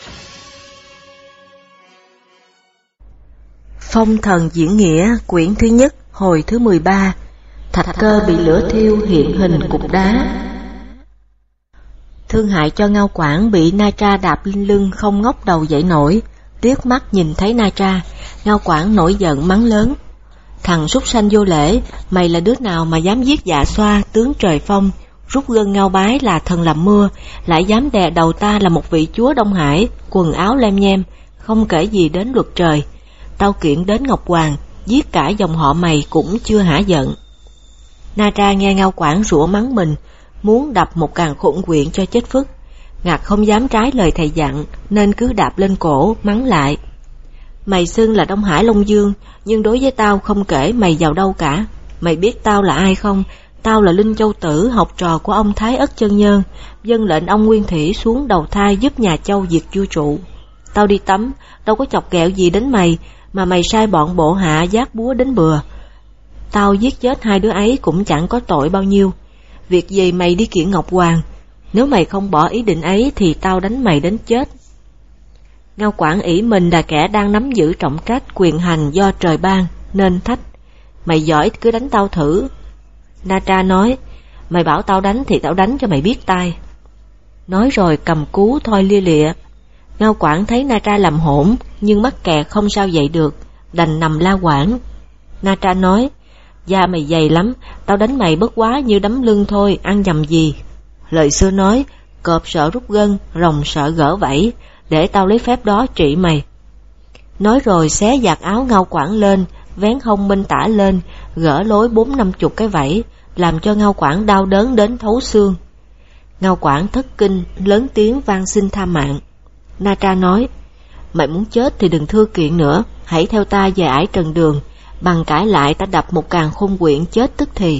Phong thần diễn nghĩa quyển thứ nhất hồi thứ 13. Thạch Cơ bị lửa thiêu hiện hình cục đá. Thương hại cho Ngao Quảng bị Na Tra đạp lên lưng không ngóc đầu dậy nổi. Liếc mắt nhìn thấy Na Tra, Ngao Quảng nổi giận mắng lớn: Thằng súc sanh vô lễ, mày là đứa nào mà dám giết Dạ Xoa tướng Trời Phong, rút gân Ngao Bái là thần làm mưa, lại dám đè đầu ta là một vị chúa Đông Hải, quần áo lem nhem, không kể gì đến luật trời. Tao kiện đến Ngọc Hoàng, giết cả dòng họ mày cũng chưa hả giận. Na Tra nghe Ngao Quảng rủa mắng mình, muốn đập một càn khôn quyện cho chết phức. Ngạc không dám trái lời thầy dặn, nên cứ đạp lên cổ mắng lại: Mày xưng là Đông Hải Long Dương, nhưng đối với tao không kể mày vào đâu cả. Mày biết tao là ai không? Tao là Linh Châu Tử, học trò của ông Thái Ất Chân Nhân, vâng lệnh ông Nguyên Thủy xuống đầu thai giúp nhà Châu diệt vua trụ. Tao đi tắm, đâu có chọc ghẹo gì đến mày, mà mày sai bọn bộ hạ vác búa đến bừa. Tao giết chết hai đứa ấy cũng chẳng có tội bao nhiêu. Việc gì mày đi kiện Ngọc Hoàng? Nếu mày không bỏ ý định ấy thì tao đánh mày đến chết. Ngao Quảng ỷ mình là kẻ đang nắm giữ trọng trách quyền hành do trời ban, nên thách: Mày giỏi cứ đánh tao thử. Na Tra nói: Mày bảo tao đánh thì tao đánh cho mày biết tai. Nói rồi cầm cú thoi lia lịa. Ngao Quảng thấy Na Tra làm hỗn, nhưng mắc kẹt không sao dậy được, đành nằm la quảng. Na Tra nói: Da mày dày lắm, tao đánh mày bất quá như đấm lưng thôi, ăn nhầm gì. Lời xưa nói: Cọp sợ rút gân, rồng sợ gỡ vảy, để tao lấy phép đó trị mày. Nói rồi xé giặt áo Ngao Quảng lên, vén hông bên tả lên, gỡ lối 40-50 cái vảy, làm cho Ngao Quảng đau đớn đến thấu xương. Ngao Quảng thất kinh, lớn tiếng van xin tha mạng. Na Tra nói: Mày muốn chết thì đừng thưa kiện nữa, hãy theo ta về ải Trần Đường, bằng cãi lại ta đập một càn khôn quyện chết tức thì.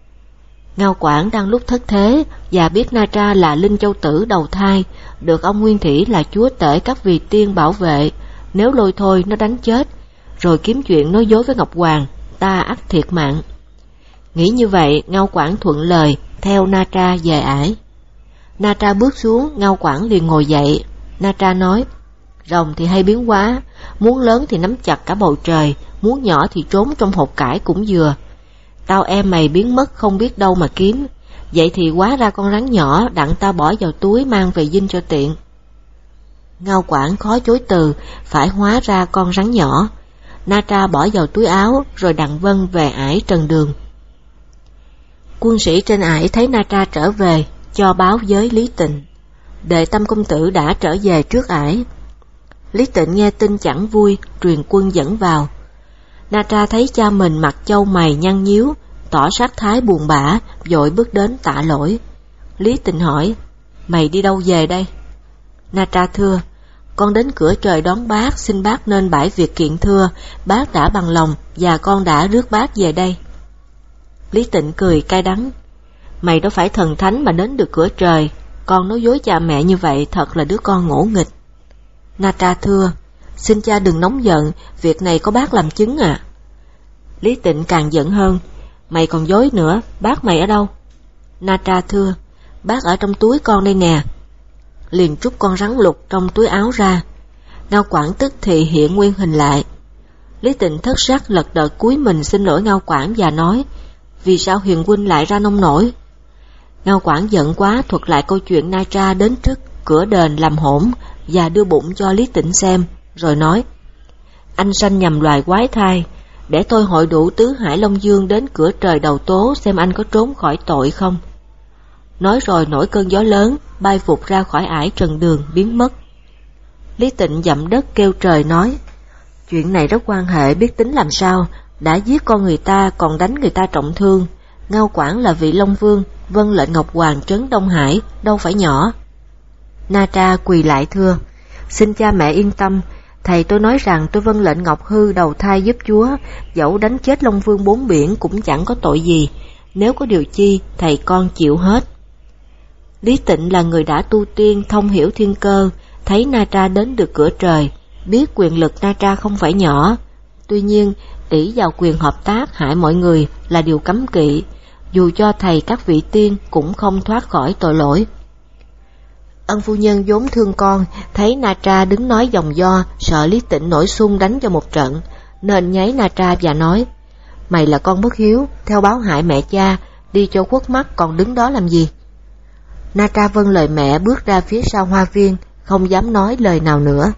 Ngao Quảng đang lúc thất thế và biết Na Tra là Linh Châu Tử đầu thai, được ông Nguyên Thủy là chúa tể các vì tiên bảo vệ, nếu lôi thôi nó đánh chết, rồi kiếm chuyện nói dối với Ngọc Hoàng, ta ắt thiệt mạng. Nghĩ như vậy, Ngao Quảng thuận lời theo Na Tra về ải. Na Tra bước xuống, Ngao Quảng liền ngồi dậy. Na Tra nói: Rồng thì hay biến hóa, muốn lớn thì nắm chặt cả bầu trời, muốn nhỏ thì trốn trong hột cải cũng vừa. Tao em mày biến mất không biết đâu mà kiếm, vậy thì hóa ra con rắn nhỏ, đặng ta bỏ vào túi mang về dinh cho tiện. Ngao Quảng khó chối từ, phải hóa ra con rắn nhỏ. Na Tra bỏ vào túi áo, rồi đặng vân về ải Trần Đường. Quân sĩ trên ải thấy Na Tra trở về, cho báo với Lý Tịnh. Đệ Tam công tử đã trở về trước ải. Lý Tịnh nghe tin chẳng vui, truyền quân dẫn vào. Na Tra thấy cha mình mặt châu mày nhăn nhíu, tỏ sắc thái buồn bã, vội bước đến tạ lỗi. Lý Tịnh hỏi: Mày đi đâu về đây? Na Tra thưa: Con đến cửa trời đón bác, xin bác nên bãi việc kiện thưa, bác đã bằng lòng và con đã rước bác về đây. Lý Tịnh cười cay đắng: Mày đâu phải thần thánh mà đến được cửa trời, con nói dối cha mẹ như vậy thật là đứa con ngỗ nghịch. Na Tra thưa: Xin cha đừng nóng giận, việc này có bác làm chứng à. Lý Tịnh càng giận hơn: Mày còn dối nữa, bác mày ở đâu? Na Tra thưa: Bác ở trong túi con đây nè. Liền trút con rắn lục trong túi áo ra. Ngao Quảng tức thì hiện nguyên hình lại. Lý Tịnh thất sắc lật đật cúi mình xin lỗi Ngao Quảng và nói: Vì sao Huyền huynh lại ra nông nổi? Ngao Quảng giận quá thuật lại câu chuyện Na Tra đến trước cửa đền làm hỗn và đưa bụng cho Lý Tịnh xem, rồi nói: Anh sanh nhầm loài quái thai, để tôi hội đủ tứ hải Long Dương đến cửa trời đầu tố xem anh có trốn khỏi tội không. Nói rồi nổi cơn gió lớn, bay vụt ra khỏi ải Trần Đường biến mất. Lý Tịnh dậm đất kêu trời nói: Chuyện này rất quan hệ, biết tính làm sao, đã giết con người ta còn đánh người ta trọng thương. Ngao Quảng là vị Long Vương, vâng lệnh Ngọc Hoàng trấn Đông Hải, đâu phải nhỏ. Na Tra quỳ lại thưa: Xin cha mẹ yên tâm, thầy tôi nói rằng tôi vâng lệnh Ngọc Hư đầu thai giúp chúa, dẫu đánh chết Long Vương bốn biển cũng chẳng có tội gì, nếu có điều chi thầy con chịu hết. Lý Tịnh là người đã tu tiên, thông hiểu thiên cơ, thấy Na Tra đến được cửa trời, biết quyền lực Na Tra không phải nhỏ. Tuy nhiên, ỷ vào quyền hợp tác hại mọi người là điều cấm kỵ, dù cho thầy các vị tiên cũng không thoát khỏi tội lỗi. Ân phu nhân vốn thương con, thấy Na Tra đứng nói dòng do, sợ Lý Tịnh nổi xung đánh cho một trận, nên nháy Na Tra và nói: mày là con bất hiếu, theo báo hại mẹ cha, đi cho khuất mắt còn đứng đó làm gì? Na Tra vâng lời mẹ bước ra phía sau hoa viên, không dám nói lời nào nữa.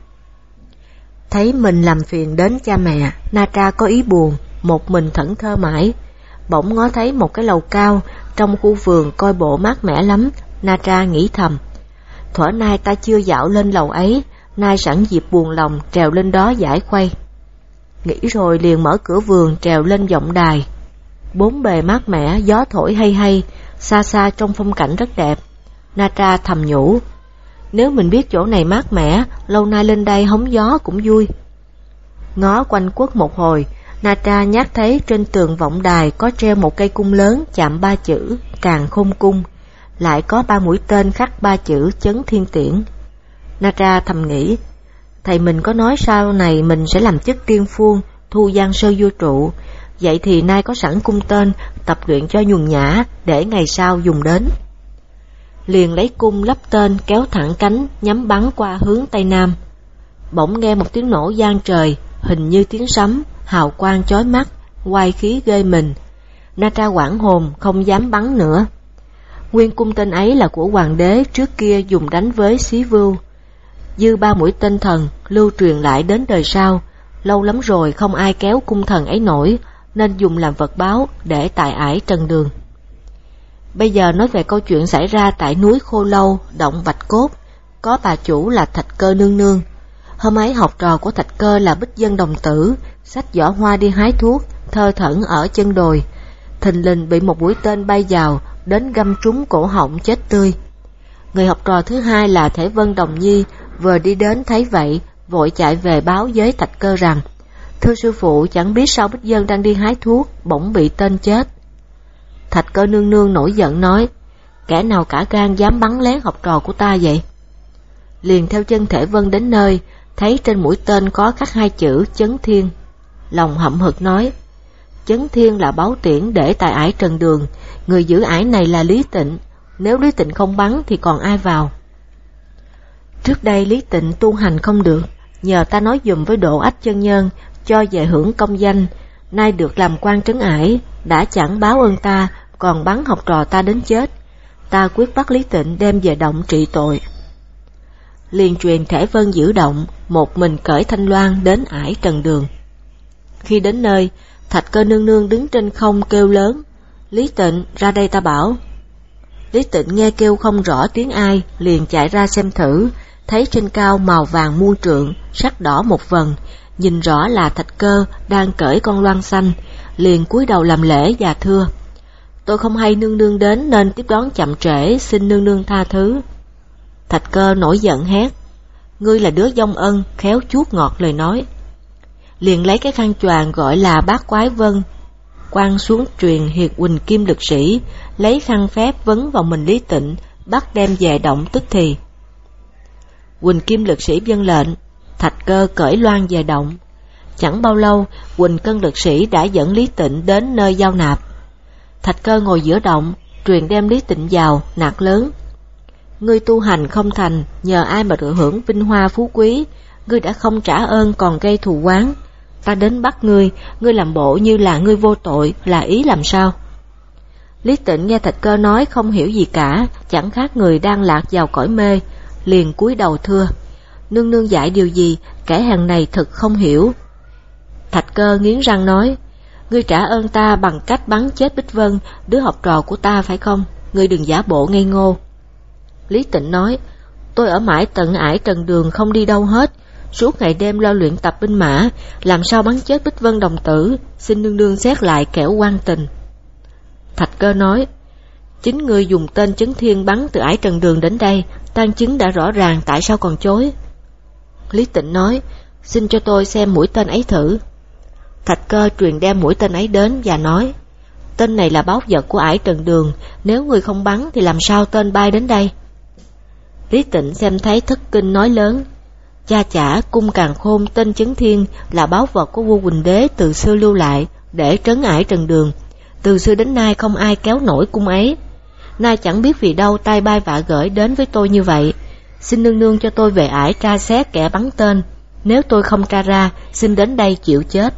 Thấy mình làm phiền đến cha mẹ, Na Tra có ý buồn, một mình thẫn thơ mãi. Bỗng ngó thấy một cái lầu cao, trong khu vườn coi bộ mát mẻ lắm. Na Tra nghĩ thầm: thuở nay ta chưa dạo lên lầu ấy, nay sẵn dịp buồn lòng trèo lên đó giải khuây. Nghĩ rồi liền mở cửa vườn trèo lên vọng đài. Bốn bề mát mẻ, gió thổi hay hay, xa xa trong phong cảnh rất đẹp. Na Tra thầm nhủ: nếu mình biết chỗ này mát mẻ, lâu nay lên đây hóng gió cũng vui. Ngó quanh quất một hồi, Na Tra nhát thấy trên tường vọng đài có treo một cây cung lớn chạm 3 chữ Càn Khôn Cung, lại có 3 mũi tên khắc 3 chữ Chấn Thiên Tiễn. Na Tra thầm nghĩ: thầy mình có nói sau này mình sẽ làm chức tiên phuông, thu giang sơ vua trụ, vậy thì nay có sẵn cung tên, tập luyện cho nhuần nhã, để ngày sau dùng đến. Liền lấy cung lắp tên, kéo thẳng cánh, nhắm bắn qua hướng Tây Nam. Bỗng nghe một tiếng nổ vang trời, hình như tiếng sấm, hào quang chói mắt, oai khí ghê mình. Na Tra hoảng hồn, không dám bắn nữa. Nguyên cung tên ấy là của hoàng đế trước kia dùng đánh với Xí Vưu. Dư 3 mũi tên thần lưu truyền lại đến đời sau, lâu lắm rồi không ai kéo cung thần ấy nổi, nên dùng làm vật báo để tại ải Trần Đường. Bây giờ nói về câu chuyện xảy ra tại núi Khô Lâu, động Bạch Cốt, có bà chủ là Thạch Cơ nương nương. Hôm ấy học trò của Thạch Cơ là Bích Dân đồng tử, xách giỏ hoa đi hái thuốc, thơ thẩn ở chân đồi. Thình lình bị một mũi tên bay vào, đến găm trúng cổ họng chết tươi. Người học trò thứ hai là Thể Vân Đồng Nhi, vừa đi đến thấy vậy, vội chạy về báo với Thạch Cơ rằng: thưa sư phụ, chẳng biết sao Bích Dân đang đi hái thuốc, bỗng bị tên chết. Thạch Cơ nương nương nổi giận nói: kẻ nào cả gan dám bắn lén học trò của ta vậy? Liền theo chân Thể Vân đến nơi, thấy trên mũi tên có khắc 2 chữ Chấn Thiên. Lòng hậm hực nói: Chấn Thiên là báu tiễn để tại ải Trần Đường, người giữ ải này là Lý Tịnh, nếu Lý Tịnh không bắn thì còn ai vào? Trước đây Lý Tịnh tu hành không được, nhờ ta nói dùm với Độ Ách chân nhân, cho về hưởng công danh, nay được làm quan trấn ải, đã chẳng báo ơn ta, còn bắn học trò ta đến chết. Ta quyết bắt Lý Tịnh đem về động trị tội. Liền truyền Thể Vân giữ động, một mình cởi thanh loan đến ải Trần Đường. Khi đến nơi, Thạch Cơ nương nương đứng trên không kêu lớn: Lý Tịnh, ra đây ta bảo. Lý Tịnh nghe kêu không rõ tiếng ai, liền chạy ra xem thử, thấy trên cao màu vàng muôn trượng, sắc đỏ một vần, nhìn rõ là Thạch Cơ đang cởi con loan xanh, liền cúi đầu làm lễ và thưa: tôi không hay nương nương đến nên tiếp đón chậm trễ, xin nương nương tha thứ. Thạch Cơ nổi giận hét: ngươi là đứa dông ân, khéo chuốt ngọt lời nói. Liền lấy cái khăn choàng gọi là Bát Quái Vân, quăng xuống truyền Hiệt Huỳnh Kim Lực Sĩ, lấy khăn phép vấn vào mình Lý Tịnh, bắt đem về động tức thì. Huỳnh Kim Lực Sĩ vâng lệnh, Thạch Cơ cởi loan về động. Chẳng bao lâu, Huỳnh Cân Lực Sĩ đã dẫn Lý Tịnh đến nơi giao nạp. Thạch Cơ ngồi giữa động, truyền đem Lý Tịnh vào, nạt lớn: ngươi tu hành không thành, nhờ ai mà được hưởng vinh hoa phú quý, ngươi đã không trả ơn còn gây thù oán. Ta đến bắt ngươi làm bộ như là ngươi vô tội, là ý làm sao? Lý Tịnh nghe Thạch Cơ nói không hiểu gì cả, chẳng khác người đang lạc vào cõi mê, liền cúi đầu thưa: nương nương dạy điều gì, kẻ hèn này thực không hiểu. Thạch Cơ nghiến răng nói: ngươi trả ơn ta bằng cách bắn chết Bích Vân, đứa học trò của ta phải không? Ngươi đừng giả bộ ngây ngô. Lý Tịnh nói: tôi ở mãi tận ải Trần Đường không đi đâu hết, suốt ngày đêm lo luyện tập binh mã, làm sao bắn chết Bích Vân đồng tử, xin nương nương xét lại kẻo oan tình. Thạch Cơ nói: chính ngươi dùng tên Chấn Thiên bắn từ ải Trần Đường đến đây, tang chứng đã rõ ràng, tại sao còn chối? Lý Tịnh nói: xin cho tôi xem mũi tên ấy thử. Thạch Cơ truyền đem mũi tên ấy đến và nói: tên này là báu vật của ải Trần Đường, nếu ngươi không bắn thì làm sao tên bay đến đây? Lý Tịnh xem thấy thất kinh nói lớn: cha chả, cung Càn Khôn tên Chấn Thiên là báu vật của vua Huỳnh Đế từ xưa lưu lại để trấn ải Trần Đường. Từ xưa đến nay không ai kéo nổi cung ấy. Nay chẳng biết vì đâu tai bay vạ gởi đến với tôi như vậy. Xin nương nương cho tôi về ải tra xét kẻ bắn tên, nếu tôi không tra ra, xin đến đây chịu chết.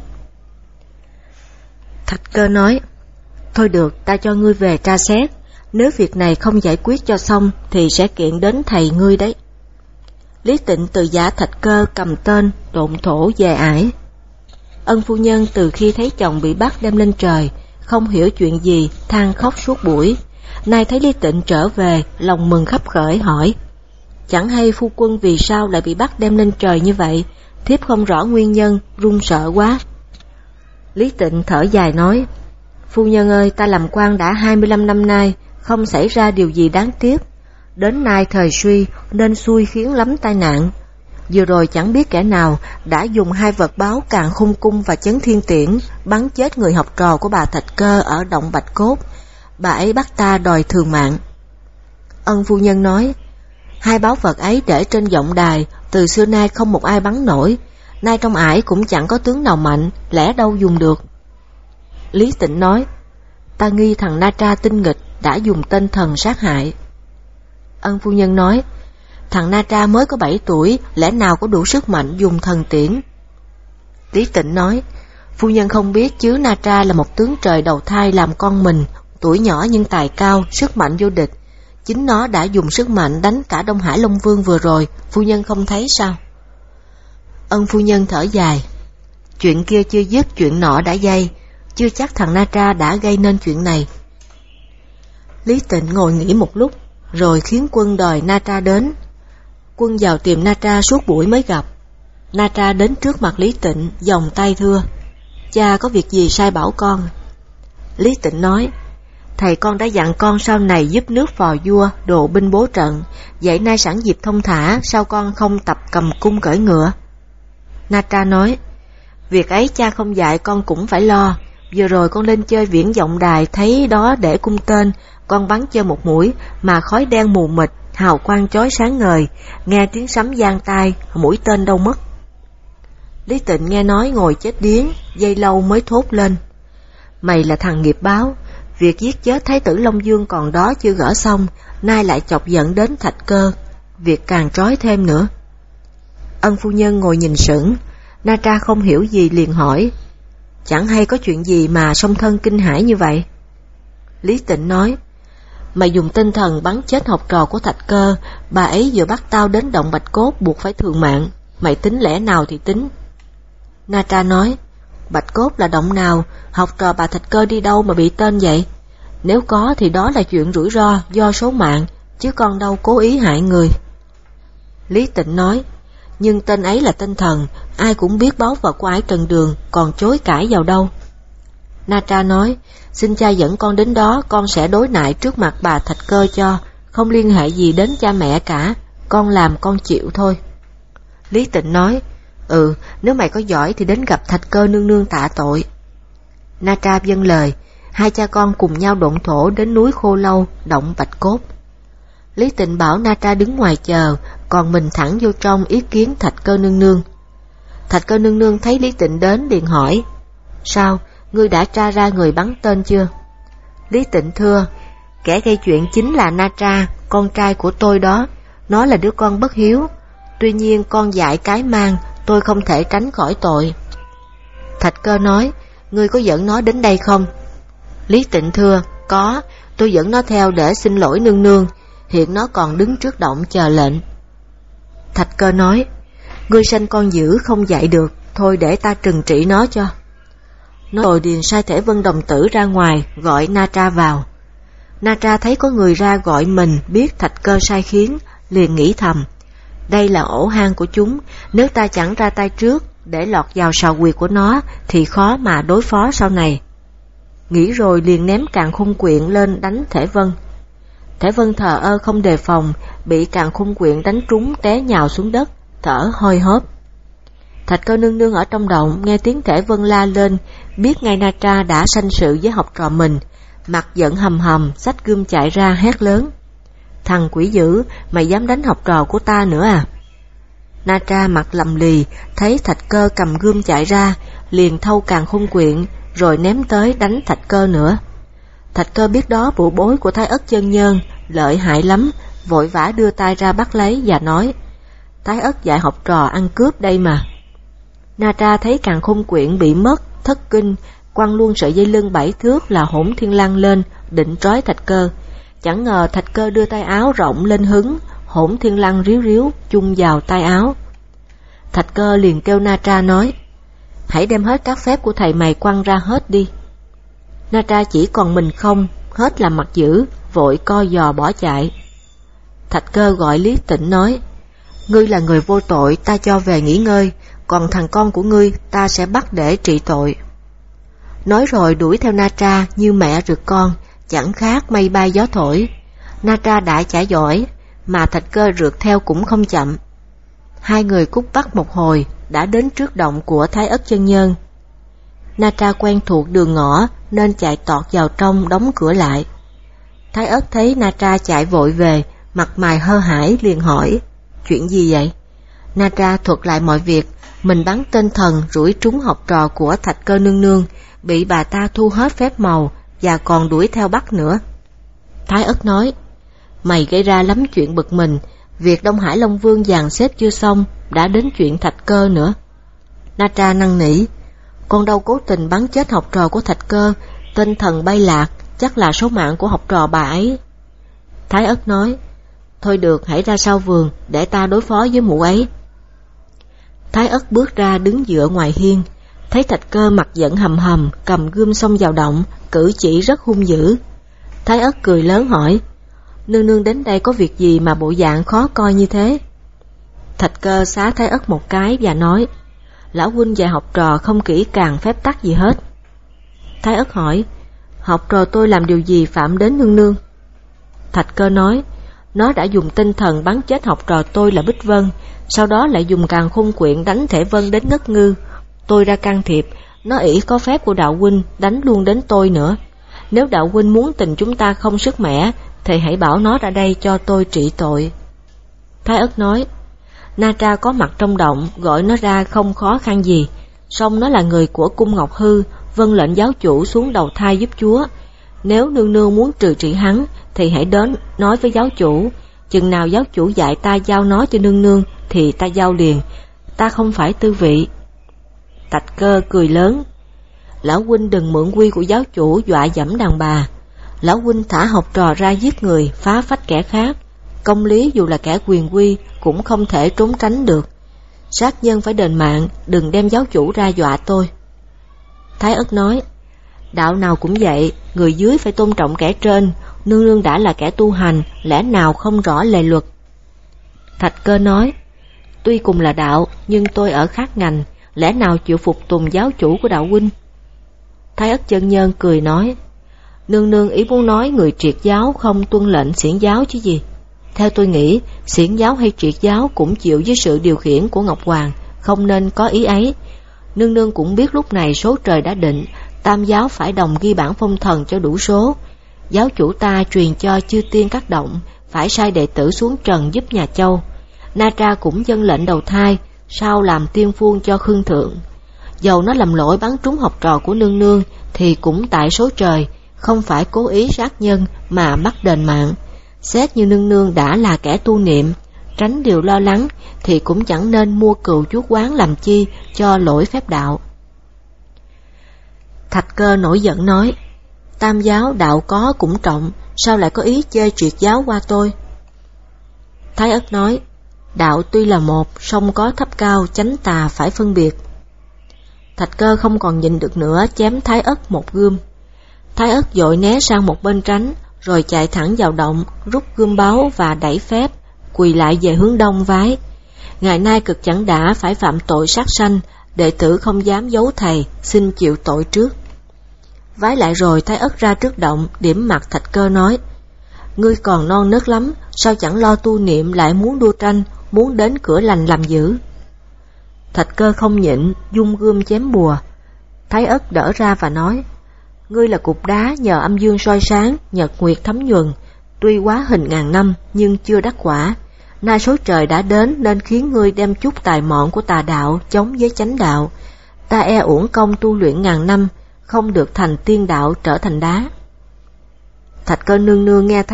Thạch Cơ nói, thôi được, ta cho ngươi về tra xét, nếu việc này không giải quyết cho xong thì sẽ kiện đến thầy ngươi đấy. Lý Tịnh từ giả Thạch Cơ cầm tên độn thổ về ải. Ân phu nhân từ khi thấy chồng bị bắt đem lên trời, không hiểu chuyện gì, than khóc suốt buổi. Nay thấy Lý Tịnh trở về, lòng mừng khắp khởi hỏi, chẳng hay phu quân vì sao lại bị bắt đem lên trời như vậy, thiếp không rõ nguyên nhân, run sợ quá. Lý Tịnh thở dài nói, phu nhân ơi, ta làm quan đã 25 năm nay, không xảy ra điều gì đáng tiếc. Đến nay thời suy nên xui khiến lắm tai nạn. Vừa rồi chẳng biết kẻ nào đã dùng 2 vật báo Càn Khôn Cung và Chấn Thiên Tiễn bắn chết người học trò của bà Thạch Cơ ở động Bạch Cốt. Bà ấy bắt ta đòi thường mạng. Ân phu nhân nói, 2 báu vật ấy để trên vọng đài, từ xưa nay không một ai bắn nổi, nay trong ải cũng chẳng có tướng nào mạnh, lẽ đâu dùng được. Lý Tịnh nói, ta nghi thằng Na Tra tinh nghịch đã dùng tên thần sát hại. Ân phu nhân nói, thằng Na Tra mới có 7 tuổi, lẽ nào có đủ sức mạnh dùng thần tiễn. Lý Tịnh nói, phu nhân không biết chứ Na Tra là một tướng trời đầu thai làm con mình, tuổi nhỏ nhưng tài cao, sức mạnh vô địch. Chính nó đã dùng sức mạnh đánh cả Đông Hải Long Vương vừa rồi, phu nhân không thấy sao? Ân phu nhân thở dài, chuyện kia chưa dứt chuyện nọ đã dây, chưa chắc thằng Na Tra đã gây nên chuyện này. Lý Tịnh ngồi nghĩ một lúc, rồi khiến quân đòi Na Tra đến. Quân vào tìm Na Tra suốt buổi mới gặp. Na Tra đến trước mặt Lý Tịnh, vòng tay thưa, cha có việc gì sai bảo con? Lý Tịnh nói, thầy con đã dặn con sau này giúp nước phò vua, độ binh bố trận, vậy nay sẵn dịp thông thả, sao con không tập cầm cung cưỡi ngựa? Na Tra nói, việc ấy cha không dạy con cũng phải lo, vừa rồi con lên chơi viễn vọng đài thấy đó để cung tên, con bắn chơi một mũi mà khói đen mù mịt, hào quang chói sáng ngời, nghe tiếng sấm vang tai, mũi tên đâu mất? Lý Tịnh nghe nói ngồi chết điếng, giây lâu mới thốt lên, mày là thằng nghiệp báo, việc giết chết Thái tử Long Dương còn đó chưa gỡ xong, nay lại chọc giận đến Thạch Cơ, việc càng trói thêm nữa. Ân phu nhân ngồi nhìn sững, Na Tra không hiểu gì liền hỏi, chẳng hay có chuyện gì mà song thân kinh hãi như vậy? Lý Tịnh nói, mày dùng tinh thần bắn chết học trò của Thạch Cơ, bà ấy vừa bắt tao đến động Bạch Cốt buộc phải thường mạng, mày tính lẽ nào thì tính. Na Tra nói, Bạch Cốt là động nào, học trò bà Thạch Cơ đi đâu mà bị tên vậy? Nếu có thì đó là chuyện rủi ro do số mạng, chứ con đâu cố ý hại người. Lý Tịnh nói, nhưng tên ấy là tên thần, ai cũng biết báu vật của ải Trần Đường, còn chối cãi vào đâu. Na Tra nói, xin cha dẫn con đến đó, con sẽ đối nại trước mặt bà Thạch Cơ cho, không liên hệ gì đến cha mẹ cả, con làm con chịu thôi. Lý Tịnh nói, nếu mày có giỏi thì đến gặp Thạch Cơ nương nương tạ tội. Na Tra vâng lời, 2 cha con cùng nhau độn thổ đến núi Khô Lâu, động Bạch Cốt. Lý Tịnh bảo Na Tra đứng ngoài chờ, còn mình thẳng vô trong ý kiến Thạch Cơ nương nương. Thạch Cơ nương nương thấy Lý Tịnh đến liền hỏi, sao, ngươi đã tra ra người bắn tên chưa? Lý Tịnh thưa, kẻ gây chuyện chính là Na Tra, con trai của tôi đó, nó là đứa con bất hiếu, tuy nhiên con dại cái mang, tôi không thể tránh khỏi tội. Thạch Cơ nói, ngươi có dẫn nó đến đây không? Lý Tịnh thưa, có, tôi dẫn nó theo để xin lỗi nương nương, hiện nó còn đứng trước động chờ lệnh. Thạch Cơ nói, ngươi sanh con dữ không dạy được, thôi để ta trừng trị nó cho. Nó rồi điền sai Thể Vân đồng tử ra ngoài, gọi Na Tra vào. Na Tra thấy có người ra gọi mình, biết Thạch Cơ sai khiến, liền nghĩ thầm, đây là ổ hang của chúng, nếu ta chẳng ra tay trước, để lọt vào sào quyệt của nó, thì khó mà đối phó sau này. Nghĩ rồi liền ném Càn Khôn Quyện lên đánh Thể Vân. Thể Vân thờ ơ không đề phòng, bị Càn Khôn Quyện đánh trúng té nhào xuống đất, thở hôi hốp. Thạch Cơ nương nương ở trong động nghe tiếng Thể Vân la lên, biết ngay Na Tra đã sanh sự với học trò mình, mặt giận hầm hầm, xách gươm chạy ra hét lớn, thằng quỷ dữ, mày dám đánh học trò của ta nữa à? Na Tra mặt lầm lì, thấy Thạch Cơ cầm gươm chạy ra, liền thâu Càn Khôn Quyện, rồi ném tới đánh Thạch Cơ nữa. Thạch Cơ biết đó bụ bối của Thái Ất chân nhân, lợi hại lắm, vội vã đưa tay ra bắt lấy và nói: Thái Ất dạy học trò ăn cướp đây mà. Na Tra thấy Càn Khôn Quyển bị mất, thất kinh, quăng luôn sợi dây lưng 7 thước là Hỗn Thiên Lăng lên, định trói Thạch Cơ. Chẳng ngờ Thạch Cơ đưa tay áo rộng lên hứng, Hỗn Thiên Lăng ríu ríu chung vào tay áo. Thạch Cơ liền kêu Na Tra nói: Hãy đem hết các phép của thầy mày quăng ra hết đi. Na Tra chỉ còn mình không, hết làm mặt dữ, vội co giò bỏ chạy. Thạch Cơ gọi Lý Tịnh nói: Ngươi là người vô tội, ta cho về nghỉ ngơi, còn thằng con của ngươi ta sẽ bắt để trị tội. Nói rồi đuổi theo Na Tra như mẹ rượt con, chẳng khác mây bay gió thổi. Na Tra đã chạy giỏi, mà Thạch Cơ rượt theo cũng không chậm. Hai người cút bắt một hồi, đã đến trước động của Thái Ất chân nhân. Na Tra quen thuộc đường ngõ nên chạy tọt vào trong, đóng cửa lại. Thái Ất thấy Na Tra chạy vội về, mặt mày hơ hãi liền hỏi: Chuyện gì vậy? Na Tra thuật lại mọi việc, mình bắn tên thần rủi trúng học trò của Thạch Cơ nương nương, bị bà ta thu hết phép màu và còn đuổi theo bắt nữa. Thái Ất nói: Mày gây ra lắm chuyện bực mình, việc Đông Hải Long Vương dàn xếp chưa xong, đã đến chuyện Thạch Cơ nữa. Na Tra năn nỉ: Con đâu cố tình bắn chết học trò của Thạch Cơ, tên thần bay lạc, chắc là số mạng của học trò bà ấy. Thái Ất nói: Thôi được, hãy ra sau vườn, để ta đối phó với mụ ấy. Thái Ất bước ra đứng dựa ngoài hiên, thấy Thạch Cơ mặt giận hầm hầm, cầm gươm xông vào động, cử chỉ rất hung dữ. Thái Ất cười lớn hỏi: Nương nương đến đây có việc gì mà bộ dạng khó coi như thế? Thạch Cơ xá Thái Ất một cái và nói: Lão huynh dạy học trò không kỹ càng phép tắc gì hết. Thái Ất hỏi: Học trò tôi làm điều gì phạm đến nương nương? Thạch Cơ nói: Nó đã dùng tinh thần bắn chết học trò tôi là Bích Vân, sau đó lại dùng Càn Khôn Quyển đánh Thể Vân đến ngất ngư. Tôi ra can thiệp, nó ỷ có phép của đạo huynh đánh luôn đến tôi nữa. Nếu đạo huynh muốn tình chúng ta không sức mẻ, thì hãy bảo nó ra đây cho tôi trị tội. Thái Ất nói: Na Tra có mặt trong động, gọi nó ra không khó khăn gì. Song nó là người của cung Ngọc Hư, vâng lệnh giáo chủ xuống đầu thai giúp chúa. Nếu nương nương muốn trừ trị hắn, thì hãy đến nói với giáo chủ. Chừng nào giáo chủ dạy ta giao nó cho nương nương, thì ta giao liền. Ta không phải tư vị. Thạch Cơ cười lớn: Lão huynh đừng mượn quy của giáo chủ dọa dẫm đàn bà. Lão huynh thả học trò ra giết người, phá phách kẻ khác. Công lý dù là kẻ quyền quy cũng không thể trốn tránh được. Sát nhân phải đền mạng, đừng đem giáo chủ ra dọa tôi. Thái Ất nói: Đạo nào cũng vậy, người dưới phải tôn trọng kẻ trên. Nương nương đã là kẻ tu hành, lẽ nào không rõ lề luật? Thạch Cơ nói: Tuy cùng là đạo, nhưng tôi ở khác ngành, lẽ nào chịu phục tùng giáo chủ của đạo huynh? Thái Ất chân nhân cười nói: Nương nương ý muốn nói người triệt giáo không tuân lệnh xiển giáo chứ gì. Theo tôi nghĩ, xiển giáo hay triệt giáo cũng chịu dưới sự điều khiển của Ngọc Hoàng, không nên có ý ấy. Nương nương cũng biết lúc này số trời đã định, tam giáo phải đồng ghi bản phong thần cho đủ số. Giáo chủ ta truyền cho chư tiên các động, phải sai đệ tử xuống trần giúp nhà Châu. Na Tra cũng dâng lệnh đầu thai, sao làm tiên phuông cho Khương Thượng. Dầu nó lầm lỗi bắn trúng học trò của nương nương, thì cũng tại số trời, không phải cố ý sát nhân mà bắt đền mạng. Xét như nương nương đã là kẻ tu niệm, tránh điều lo lắng, thì cũng chẳng nên mua cừu chuốc quán làm chi cho lỗi phép đạo. Thạch Cơ nổi giận nói: Tam giáo đạo có cũng trọng, sao lại có ý chê triệt giáo qua tôi? Thái Ất nói: Đạo tuy là một, song có thấp cao, chánh tà phải phân biệt. Thạch Cơ không còn nhịn được nữa, chém Thái Ất một gươm. Thái Ất vội né sang một bên tránh, rồi chạy thẳng vào động, rút gươm báu và đẩy phép, quỳ lại về hướng đông vái: Ngày nay cực chẳng đã phải phạm tội sát sanh, đệ tử không dám giấu thầy, xin chịu tội trước. Vái lại rồi, Thái Ất ra trước động, điểm mặt Thạch Cơ nói: Ngươi còn non nớt lắm, sao chẳng lo tu niệm lại muốn đua tranh, muốn đến cửa lành làm dữ? Thạch Cơ không nhịn, dung gươm chém bùa. Thái Ất đỡ ra và nói: Ngươi là cục đá nhờ âm dương soi sáng, nhật nguyệt thấm nhuần, tuy quá hình ngàn năm nhưng chưa đắc quả. Nay số trời đã đến nên khiến ngươi đem chút tài mọn của tà đạo chống với chánh đạo. Ta e uổng công tu luyện ngàn năm, không được thành tiên đạo trở thành đá. Thạch Cơ nương nương nghe Thái Ất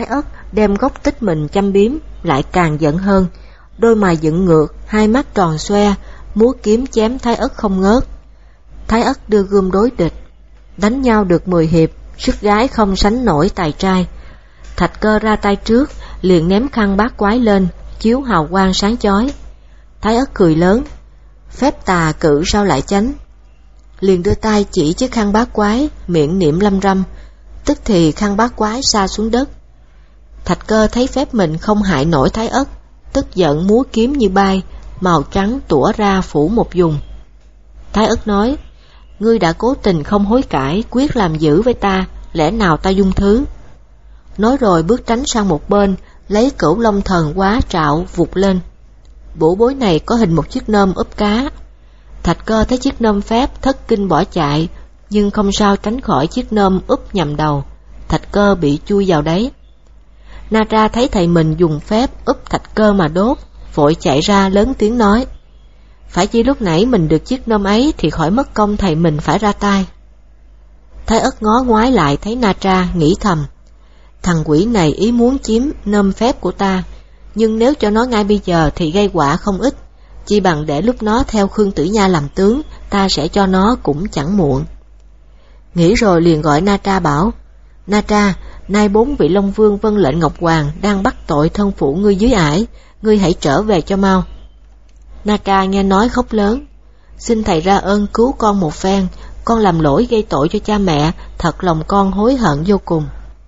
đem gốc tích mình châm biếm, lại càng giận hơn, đôi mày dựng ngược, hai mắt tròn xoe, múa kiếm chém Thái Ất không ngớt. Thái Ất đưa gươm đối địch, đánh nhau được 10 hiệp, sức gái không sánh nổi tài trai. Thạch Cơ ra tay trước, liền ném khăn bát quái lên, chiếu hào quang sáng chói. Thái Ất cười lớn, phép tà cự sao lại tránh. Liền đưa tay chỉ chiếc khăn bát quái, miệng niệm lâm râm, tức thì khăn bát quái sa xuống đất. Thạch Cơ thấy phép mình không hại nổi Thái Ất, tức giận múa kiếm như bay, màu trắng tủa ra phủ một vùng. Thái Ất nói, ngươi đã cố tình không hối cải, quyết làm dữ với ta, lẽ nào ta dung thứ. Nói rồi bước tránh sang một bên, lấy Cửu Long Thần quá trạo vụt lên. Bổ bối này có hình một chiếc nôm úp cá. Thạch Cơ thấy chiếc nôm phép thất kinh bỏ chạy, nhưng không sao tránh khỏi chiếc nôm úp nhầm đầu. Thạch Cơ bị chui vào đấy. Na Tra thấy thầy mình dùng phép úp Thạch Cơ mà đốt, vội chạy ra lớn tiếng nói, phải chi lúc nãy mình được chiếc nôm ấy thì khỏi mất công thầy mình phải ra tay. Thái Ất ngó ngoái lại thấy Na Tra, nghĩ thầm, thằng quỷ này ý muốn chiếm nôm phép của ta, nhưng nếu cho nó ngay bây giờ thì gây quả không ít, chi bằng để lúc nó theo Khương Tử Nha làm tướng, ta sẽ cho nó cũng chẳng muộn. Nghĩ rồi liền gọi Na Tra bảo, Na Tra, nay 4 vị Long Vương vâng lệnh Ngọc Hoàng đang bắt tội thân phụ ngươi dưới ải, ngươi hãy trở về cho mau. Na Tra nghe nói khóc lớn, xin thầy ra ơn cứu con một phen, con làm lỗi gây tội cho cha mẹ, thật lòng con hối hận vô cùng.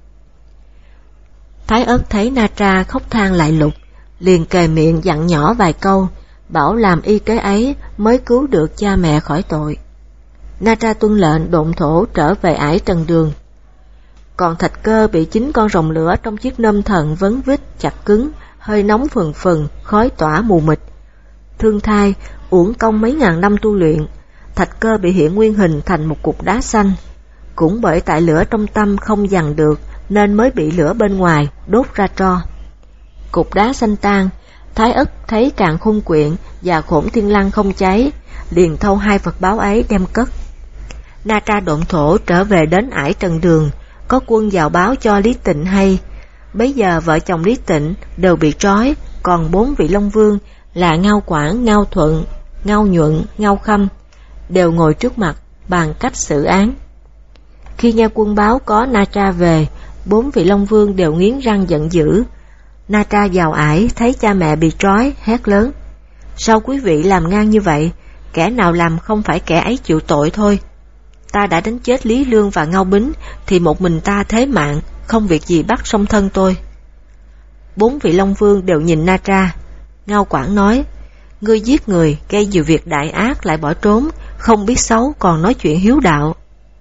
Thái Ất thấy Na Tra khóc than lại lục, liền kề miệng dặn nhỏ vài câu, bảo làm y kế ấy mới cứu được cha mẹ khỏi tội. Na Tra tuân lệnh độn thổ trở về ải Trần Đường. Còn Thạch Cơ bị 9 con rồng lửa trong chiếc nôm thần vấn vít chặt cứng, hơi nóng phừng phừng, khói tỏa mù mịt. Thương thai, uổng công mấy ngàn năm tu luyện, Thạch Cơ bị hiện nguyên hình thành một cục đá xanh. Cũng bởi tại lửa trong tâm không dằn được, nên mới bị lửa bên ngoài đốt ra tro. Cục đá xanh tan, Thái Ất thấy Càn Khôn Quyện và Khổn Thiên Lăng không cháy, liền thâu 2 vật báo ấy đem cất. Na Tra độn thổ trở về đến ải Trần Đường, có quân vào báo cho Lý Tịnh hay. Bấy giờ vợ chồng Lý Tịnh đều bị trói, còn 4 vị Long Vương là Ngao Quảng, Ngao Thuận, Ngao Nhuận, Ngao Khâm đều ngồi trước mặt bàn cách xử án. Khi nghe quân báo có Na Tra về, 4 vị Long Vương đều nghiến răng giận dữ. Na Tra vào ải thấy cha mẹ bị trói, hét lớn, sao quý vị làm ngang như vậy, kẻ nào làm không phải kẻ ấy chịu tội thôi. Ta đã đánh chết Lý Lương và Ngao Bính thì một mình ta thế mạng, không việc gì bắt song thân tôi. 4 vị Long Vương đều nhìn Na Tra. Ngao Quảng nói, ngươi giết người gây nhiều việc đại ác lại bỏ trốn, không biết xấu còn nói chuyện hiếu đạo.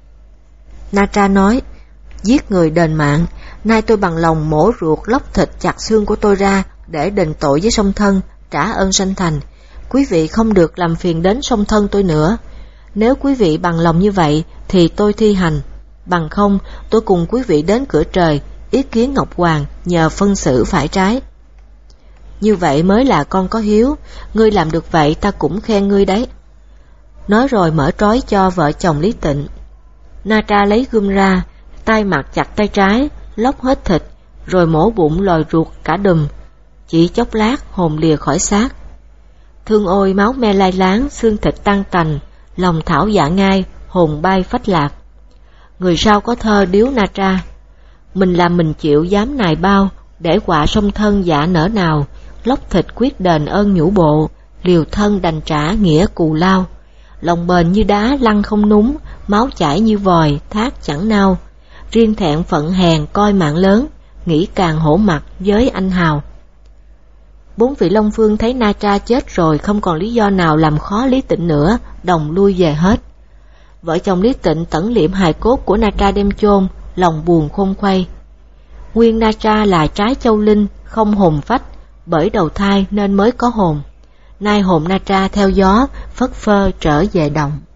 Na Tra nói, giết người đền mạng, nay tôi bằng lòng mổ ruột lóc thịt chặt xương của tôi ra để đền tội với song thân, trả ơn sanh thành. Quý vị không được làm phiền đến song thân tôi nữa. Nếu quý vị bằng lòng như vậy thì tôi thi hành, bằng không tôi cùng quý vị đến cửa trời ý kiến Ngọc Hoàng nhờ phân xử phải trái. Như vậy mới là con có hiếu, ngươi làm được vậy ta cũng khen ngươi đấy. Nói rồi mở trói cho vợ chồng Lý Tịnh. Na Tra lấy gươm ra, tay mặt chặt tay trái, lóc hết thịt, rồi mổ bụng lòi ruột cả đùm. Chỉ chốc lát hồn lìa khỏi xác. Thương ôi máu me lai láng, xương thịt tan tành, lòng thảo dạ ngai, hồn bay phách lạc. Người sau có thơ điếu Na Tra, mình làm mình chịu dám nài bao, để quả song thân dạ nở nào, lóc thịt quyết đền ơn nhũ bộ, liều thân đành trả nghĩa cù lao. Lòng bền như đá lăn không núng, máu chảy như vòi thác chẳng nao. Riêng thẹn phận hèn coi mạng lớn, nghĩ càng hổ mặt với anh hào. 4 vị Long Vương thấy Na Tra chết rồi không còn lý do nào làm khó Lý Tịnh nữa, đồng lui về hết. Vợ chồng Lý Tịnh tẩn liệm hài cốt của Na Tra đem chôn, lòng buồn khôn khuây. Nguyên Na Tra là trái châu linh, không hồn phách, bởi đầu thai nên mới có hồn. Nay hồn Na Tra theo gió, phất phơ trở về đồng.